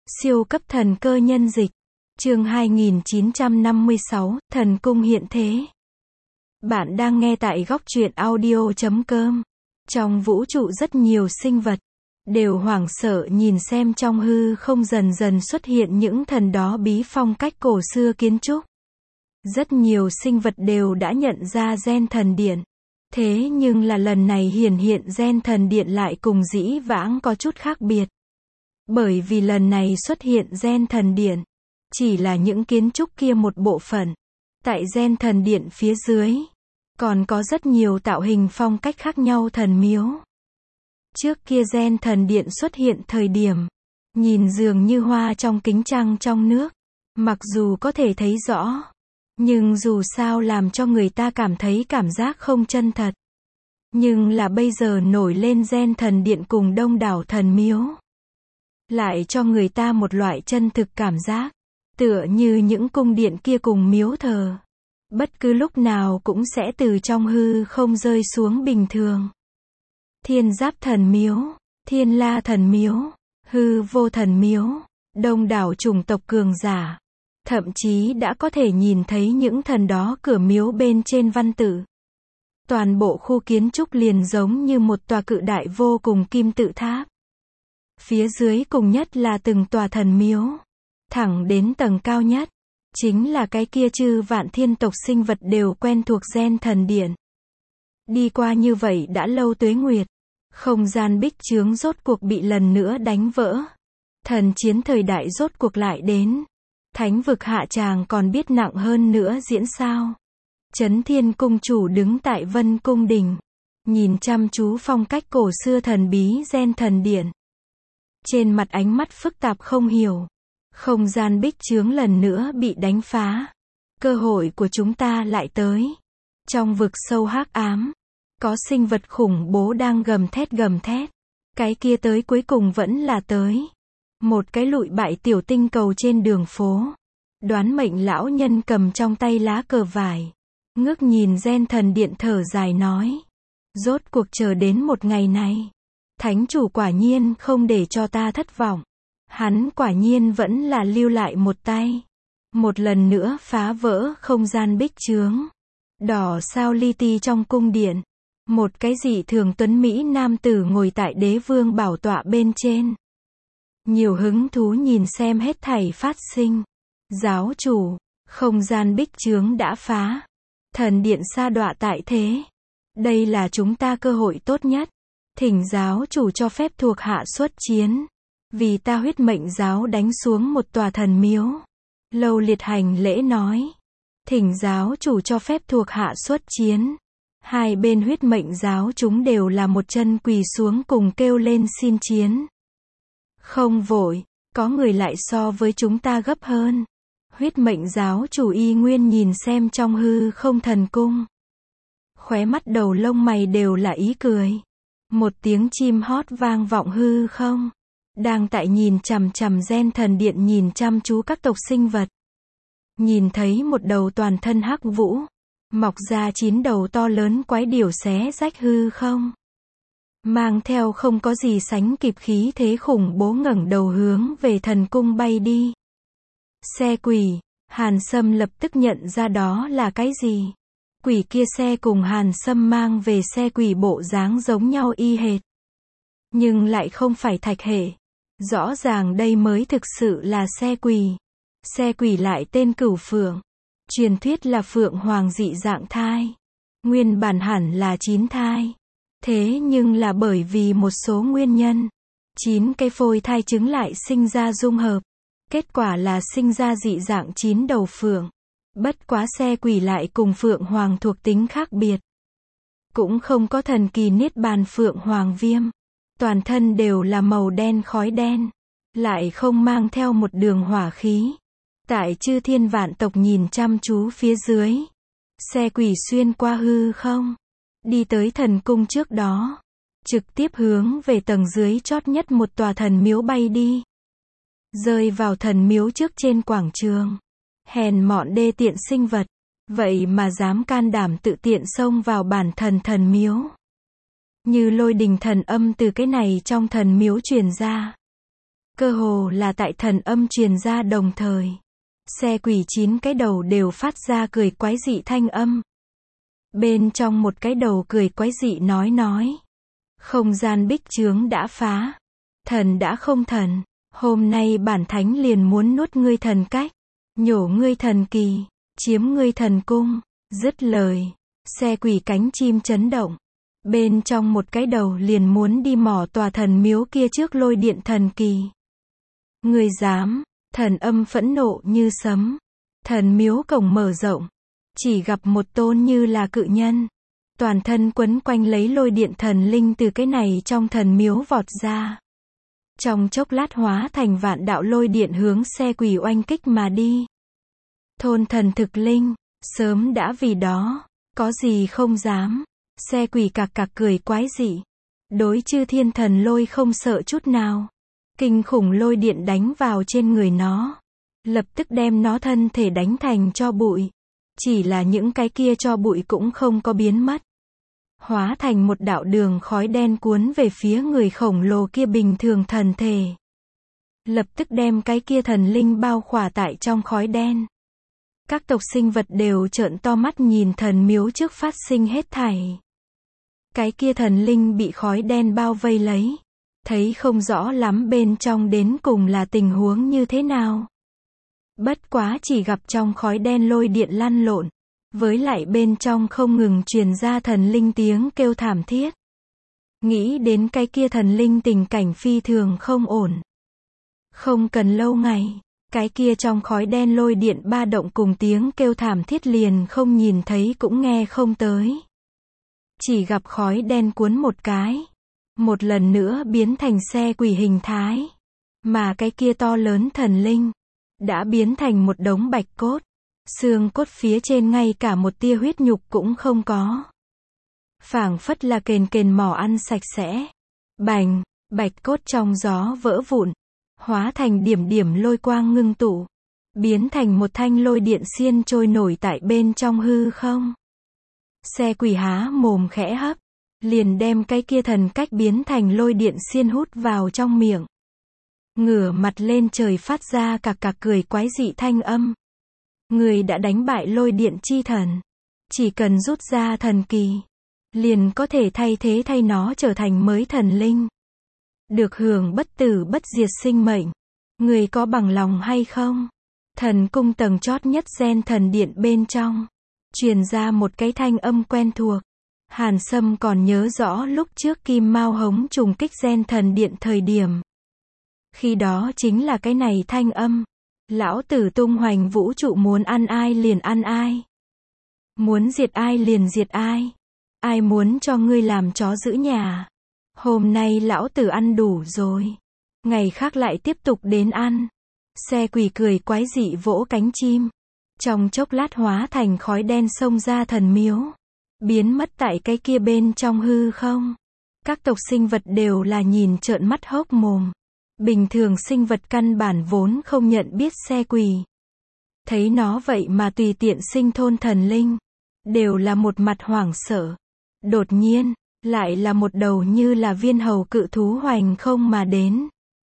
Siêu cấp thần cơ nhân dịch. Chương 2956, Thần cung hiện thế. Bạn đang nghe tại góc truyện audio.com. Trong vũ trụ rất nhiều sinh vật đều hoảng sợ nhìn xem trong hư không dần dần xuất hiện những thần đó bí phong cách cổ xưa kiến trúc. Rất nhiều sinh vật đều đã nhận ra gen thần điện. Thế nhưng là lần này hiện gen thần điện lại cùng dĩ vãng có chút khác biệt. Bởi vì lần này xuất hiện gen thần điện, chỉ là những kiến trúc kia một bộ phận. Tại gen thần điện phía dưới, còn có rất nhiều tạo hình phong cách khác nhau thần miếu. Trước kia gen thần điện xuất hiện thời điểm, nhìn dường như hoa trong kính trăng trong nước. Mặc dù có thể thấy rõ, nhưng dù sao làm cho người ta cảm thấy cảm giác không chân thật. Nhưng là bây giờ nổi lên gen thần điện cùng đông đảo thần miếu, lại cho người ta một loại chân thực cảm giác, tựa như những cung điện kia cùng miếu thờ, bất cứ lúc nào cũng sẽ từ trong hư không rơi xuống bình thường. Thiên Giáp thần miếu, Thiên La thần miếu, Hư Vô thần miếu, đông đảo chủng tộc cường giả, thậm chí đã có thể nhìn thấy những thần đó cửa miếu bên trên văn tự. Toàn bộ khu kiến trúc liền giống như một tòa cự đại vô cùng kim tự tháp. Phía dưới cùng nhất là từng tòa thần miếu, thẳng đến tầng cao nhất, chính là cái kia chư vạn thiên tộc sinh vật đều quen thuộc gen thần điện. Đi qua như vậy đã lâu tuế nguyệt, không gian bích chướng rốt cuộc bị lần nữa đánh vỡ. Thần chiến thời đại rốt cuộc lại đến. Thánh vực hạ tràng còn biết nặng hơn nữa diễn sao? Chấn Thiên cung chủ đứng tại Vân cung đỉnh, nhìn chăm chú phong cách cổ xưa thần bí gen thần điện. Trên mặt ánh mắt phức tạp không hiểu. Không gian bích chướng lần nữa bị đánh phá. Cơ hội của chúng ta lại tới. Trong vực sâu hắc ám, có sinh vật khủng bố đang gầm thét gầm thét. Cái kia tới cuối cùng vẫn là tới. Một cái lụi bại tiểu tinh cầu trên đường phố. Đoán mệnh lão nhân cầm trong tay lá cờ vải, ngước nhìn gen thần điện thở dài nói. Rốt cuộc chờ đến một ngày này. Thánh chủ quả nhiên không để cho ta thất vọng. Hắn quả nhiên vẫn là lưu lại một tay. Một lần nữa phá vỡ không gian bích chướng. Đỏ sao li ti trong cung điện. Một cái dị thường tuấn mỹ nam tử ngồi tại đế vương bảo tọa bên trên. Nhiều hứng thú nhìn xem hết thảy phát sinh. Giáo chủ, không gian bích chướng đã phá. Thần điện sa đọa tại thế. Đây là chúng ta cơ hội tốt nhất. Thỉnh giáo chủ cho phép thuộc hạ xuất chiến. Vì ta huyết mệnh giáo đánh xuống một tòa thần miếu. Lâu liệt hành lễ nói. Thỉnh giáo chủ cho phép thuộc hạ xuất chiến. Hai bên huyết mệnh giáo chúng đều là một chân quỳ xuống cùng kêu lên xin chiến. Không vội, có người lại so với chúng ta gấp hơn. Huyết mệnh giáo chủ y nguyên nhìn xem trong hư không thần cung. Khóe mắt đầu lông mày đều là ý cười. Một tiếng chim hót vang vọng hư không. Đang tại nhìn chằm chằm gen thần điện nhìn chăm chú các tộc sinh vật. Nhìn thấy một đầu toàn thân hắc vũ, mọc ra 9 đầu to lớn quái điểu xé rách hư không. Mang theo không có gì sánh kịp khí thế khủng bố ngẩng đầu hướng về thần cung bay đi. Xe quỷ, Hàn Sâm lập tức nhận ra đó là cái gì. Quỷ kia xe cùng Hàn Sâm mang về xe quỷ bộ dáng giống nhau y hệt. Nhưng lại không phải thạch hệ. Rõ ràng đây mới thực sự là xe quỷ. Xe quỷ lại tên Cửu Phượng. Truyền thuyết là Phượng Hoàng dị dạng thai. Nguyên bản hẳn là 9 thai. Thế nhưng là bởi vì một số nguyên nhân, 9 cái phôi thai trứng lại sinh ra dung hợp. Kết quả là sinh ra dị dạng 9 đầu phượng. Bất quá xe quỷ lại cùng Phượng Hoàng thuộc tính khác biệt. Cũng không có thần kỳ niết bàn Phượng Hoàng viêm. Toàn thân đều là màu đen khói đen. Lại không mang theo một đường hỏa khí. Tại chư thiên vạn tộc nhìn chăm chú phía dưới. Xe quỷ xuyên qua hư không. Đi tới thần cung trước đó. Trực tiếp hướng về tầng dưới chót nhất một tòa thần miếu bay đi. Rơi vào thần miếu trước trên quảng trường. Hèn mọn đê tiện sinh vật. Vậy mà dám can đảm tự tiện xông vào bản thần miếu. Như lôi đình thần âm từ cái này trong thần miếu truyền ra. Cơ hồ là tại thần âm truyền ra đồng thời. Xe quỷ 9 cái đầu đều phát ra cười quái dị thanh âm. Bên trong một cái đầu cười quái dị nói. Không gian bích chướng đã phá. Thần đã không thần. Hôm nay bản thánh liền muốn nuốt ngươi thần cách. Nhổ ngươi thần kỳ. Chiếm ngươi thần cung. Dứt lời. Xe quỷ cánh chim chấn động. Bên trong một cái đầu liền muốn đi mỏ tòa thần miếu kia trước lôi điện thần kỳ. Ngươi dám. Thần âm phẫn nộ như sấm. Thần miếu cổng mở rộng. Chỉ gặp một tôn như là cự nhân. Toàn thân quấn quanh lấy lôi điện thần linh từ cái này trong thần miếu vọt ra. Trong chốc lát hóa thành vạn đạo lôi điện hướng xe quỷ oanh kích mà đi. Thôn thần thực linh, sớm đã vì đó, có gì không dám. Xe quỷ cạc cạc cười quái dị. Đối chư thiên thần lôi không sợ chút nào. Kinh khủng lôi điện đánh vào trên người nó. Lập tức đem nó thân thể đánh thành tro bụi. Chỉ là những cái kia tro bụi cũng không có biến mất. Hóa thành một đạo đường khói đen cuốn về phía người khổng lồ kia bình thường thần thể. Lập tức đem cái kia thần linh bao khỏa tại trong khói đen. Các tộc sinh vật đều trợn to mắt nhìn thần miếu trước phát sinh hết thảy. Cái kia thần linh bị khói đen bao vây lấy. Thấy không rõ lắm bên trong đến cùng là tình huống như thế nào. Bất quá chỉ gặp trong khói đen lôi điện lăn lộn. Với lại bên trong không ngừng truyền ra thần linh tiếng kêu thảm thiết. Nghĩ đến cái kia thần linh tình cảnh phi thường không ổn. Không cần lâu ngày, cái kia trong khói đen lôi điện ba động cùng tiếng kêu thảm thiết liền không nhìn thấy cũng nghe không tới. Chỉ gặp khói đen cuốn một cái. Một lần nữa biến thành xe quỷ hình thái. Mà cái kia to lớn thần linh đã biến thành một đống bạch cốt. Xương cốt phía trên ngay cả một tia huyết nhục cũng không có. Phảng phất là kền mỏ ăn sạch sẽ. Bành, bạch cốt trong gió vỡ vụn. Hóa thành điểm điểm lôi quang ngưng tụ. Biến thành một thanh lôi điện xiên trôi nổi tại bên trong hư không. Xe quỷ há mồm khẽ hấp. Liền đem cái kia thần cách biến thành lôi điện xiên hút vào trong miệng. Ngửa mặt lên trời phát ra cạc cạc cười quái dị thanh âm. Người đã đánh bại lôi điện chi thần. Chỉ cần rút ra thần kỳ. Liền có thể thay nó trở thành mới thần linh. Được hưởng bất tử bất diệt sinh mệnh. Người có bằng lòng hay không? Thần cung tầng chót nhất gen thần điện bên trong. Truyền ra một cái thanh âm quen thuộc. Hàn Sâm còn nhớ rõ lúc trước Kim Mao Hống trùng kích gen thần điện thời điểm. Khi đó chính là cái này thanh âm. Lão tử tung hoành vũ trụ muốn ăn ai liền ăn ai. Muốn diệt ai liền diệt ai. Ai muốn cho ngươi làm chó giữ nhà. Hôm nay lão tử ăn đủ rồi. Ngày khác lại tiếp tục đến ăn. Xe quỷ cười quái dị vỗ cánh chim. Trong chốc lát hóa thành khói đen xông ra thần miếu. Biến mất tại cái kia bên trong hư không. Các tộc sinh vật đều là nhìn trợn mắt hốc mồm. Bình thường sinh vật căn bản vốn không nhận biết xe quỷ. Thấy nó vậy mà tùy tiện sinh thôn thần linh. Đều là một mặt hoảng sợ. Đột nhiên, lại là một đầu như là viên hầu cự thú hoành không mà đến.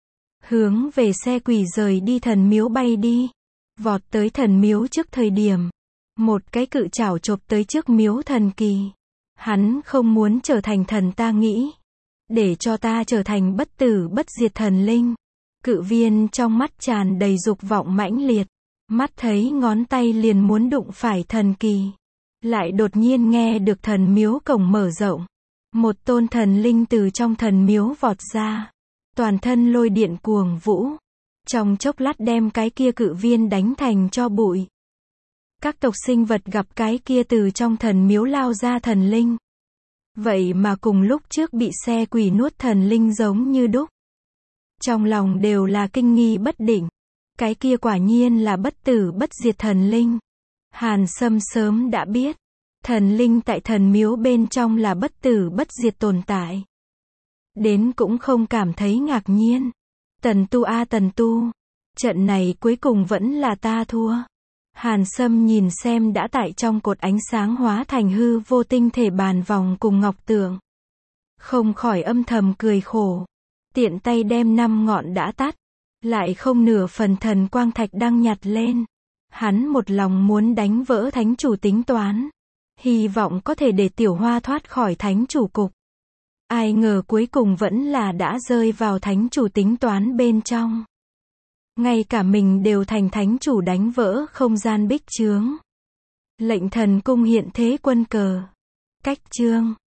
Hướng về xe quỷ rời đi thần miếu bay đi. Vọt tới thần miếu trước thời điểm. Một cái cự chảo chộp tới trước miếu thần kỳ. Hắn không muốn trở thành thần ta nghĩ. Để cho ta trở thành bất tử bất diệt thần linh. Cự viên trong mắt tràn đầy dục vọng mãnh liệt. Mắt thấy ngón tay liền muốn đụng phải thần kỳ. Lại đột nhiên nghe được thần miếu cổng mở rộng. Một tôn thần linh từ trong thần miếu vọt ra. Toàn thân lôi điện cuồng vũ. Trong chốc lát đem cái kia cự viên đánh thành tro bụi. Các tộc sinh vật gặp cái kia từ trong thần miếu lao ra thần linh. Vậy mà cùng lúc trước bị xe quỷ nuốt thần linh giống như đúc. Trong lòng đều là kinh nghi bất định. Cái kia quả nhiên là bất tử bất diệt thần linh. Hàn Sâm sớm đã biết. Thần linh tại thần miếu bên trong là bất tử bất diệt tồn tại. Đến cũng không cảm thấy ngạc nhiên. Tần tu a tần tu. Trận này cuối cùng vẫn là ta thua. Hàn Sâm nhìn xem đã tại trong cột ánh sáng hóa thành hư vô tinh thể bàn vòng cùng ngọc tượng. Không khỏi âm thầm cười khổ. Tiện tay đem 5 ngọn đã tắt. Lại không nửa phần thần quang thạch đang nhặt lên. Hắn một lòng muốn đánh vỡ thánh chủ tính toán. Hy vọng có thể để Tiểu Hoa thoát khỏi thánh chủ cục. Ai ngờ cuối cùng vẫn là đã rơi vào thánh chủ tính toán bên trong. Ngay cả mình đều thành thánh chủ đánh vỡ không gian bích chướng. Lệnh thần cung hiện thế quân cờ. Cách chương